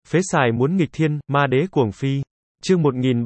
Phế xài muốn nghịch thiên, ma đế cuồng phi. Chương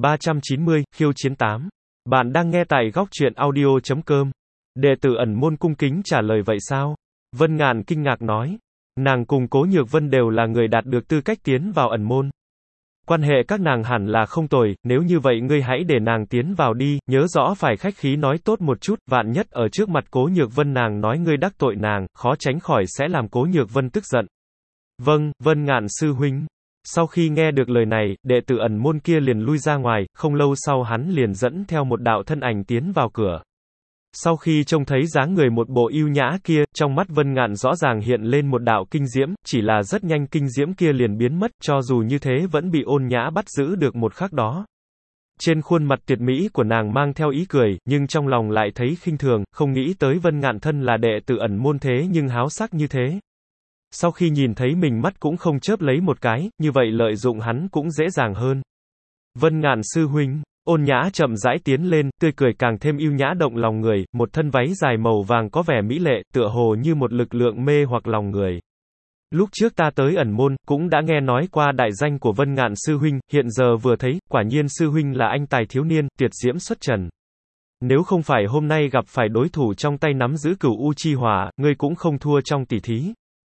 1390, khiêu chiến 8. Bạn đang nghe tại góc truyện audio.com. Đệ tử ẩn môn cung kính trả lời vậy sao? Vân Ngạn kinh ngạc nói. Nàng cùng Cố Nhược Vân đều là người đạt được tư cách tiến vào ẩn môn. Quan hệ các nàng hẳn là không tồi, nếu như vậy ngươi hãy để nàng tiến vào đi, nhớ rõ phải khách khí nói tốt một chút, vạn nhất ở trước mặt Cố Nhược Vân nàng nói ngươi đắc tội nàng, khó tránh khỏi sẽ làm Cố Nhược Vân tức giận. Vâng, Vân Ngạn sư huynh. Sau khi nghe được lời này, đệ tử ẩn môn kia liền lui ra ngoài, không lâu sau hắn liền dẫn theo một đạo thân ảnh tiến vào cửa. Sau khi trông thấy dáng người một bộ yêu nhã kia, trong mắt Vân Ngạn rõ ràng hiện lên một đạo kinh diễm, chỉ là rất nhanh kinh diễm kia liền biến mất, cho dù như thế vẫn bị Ôn Nhã bắt giữ được một khắc đó. Trên khuôn mặt tuyệt mỹ của nàng mang theo ý cười, nhưng trong lòng lại thấy khinh thường, không nghĩ tới Vân Ngạn thân là đệ tử ẩn môn thế nhưng háo sắc như thế. Sau khi nhìn thấy mình mắt cũng không chớp lấy một cái, như vậy lợi dụng hắn cũng dễ dàng hơn. Vân Ngạn sư huynh. Ôn Nhã chậm rãi tiến lên, tươi cười càng thêm yêu nhã động lòng người, một thân váy dài màu vàng có vẻ mỹ lệ, tựa hồ như một lực lượng mê hoặc lòng người. Lúc trước ta tới ẩn môn, cũng đã nghe nói qua đại danh của Vân Ngạn sư huynh, hiện giờ vừa thấy, quả nhiên sư huynh là anh tài thiếu niên, tuyệt diễm xuất trần. Nếu không phải hôm nay gặp phải đối thủ trong tay nắm giữ Cửu U Chi Hỏa, ngươi cũng không thua trong tỷ thí.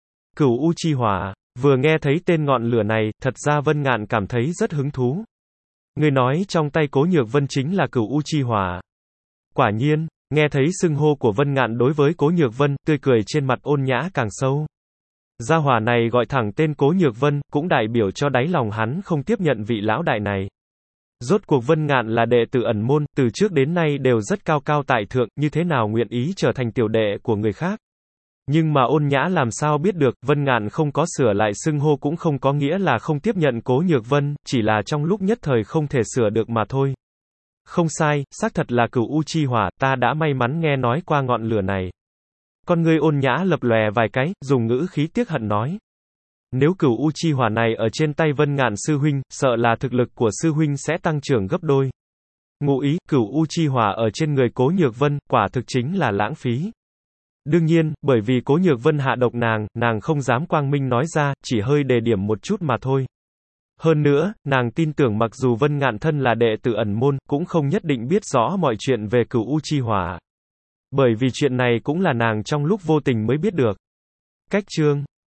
Cửu U Chi Hỏa, vừa nghe thấy tên ngọn lửa này, thật ra Vân Ngạn cảm thấy rất hứng thú. Người nói trong tay Cố Nhược Vân chính là Cửu U Chi Hỏa. Quả nhiên, nghe thấy xưng hô của Vân Ngạn đối với Cố Nhược Vân, tươi cười trên mặt Ôn Nhã càng sâu. Gia hỏa này gọi thẳng tên Cố Nhược Vân, cũng đại biểu cho đáy lòng hắn không tiếp nhận vị lão đại này. Rốt cuộc Vân Ngạn là đệ tử ẩn môn, từ trước đến nay đều rất cao cao tại thượng, như thế nào nguyện ý trở thành tiểu đệ của người khác. Nhưng mà Ôn Nhã làm sao biết được, Vân Ngạn không có sửa lại xưng hô cũng không có nghĩa là không tiếp nhận Cố Nhược Vân, chỉ là trong lúc nhất thời không thể sửa được mà thôi. Không sai, xác thật là Cửu U Chi Hỏa, ta đã may mắn nghe nói qua ngọn lửa này. Con ngươi Ôn Nhã lập lòe vài cái, dùng ngữ khí tiếc hận nói. Nếu Cửu U Chi Hỏa này ở trên tay Vân Ngạn sư huynh, sợ là thực lực của sư huynh sẽ tăng trưởng gấp đôi. Ngụ ý, Cửu U Chi Hỏa ở trên người Cố Nhược Vân, quả thực chính là lãng phí. Đương nhiên, bởi vì Cố Nhược Vân hạ độc nàng không dám quang minh nói ra, chỉ hơi đề điểm một chút mà thôi. Hơn nữa, nàng tin tưởng mặc dù Vân Ngạn thân là đệ tử ẩn môn, cũng không nhất định biết rõ mọi chuyện về Cửu U Chi Hỏa. Bởi vì chuyện này cũng là nàng trong lúc vô tình mới biết được. Cách chương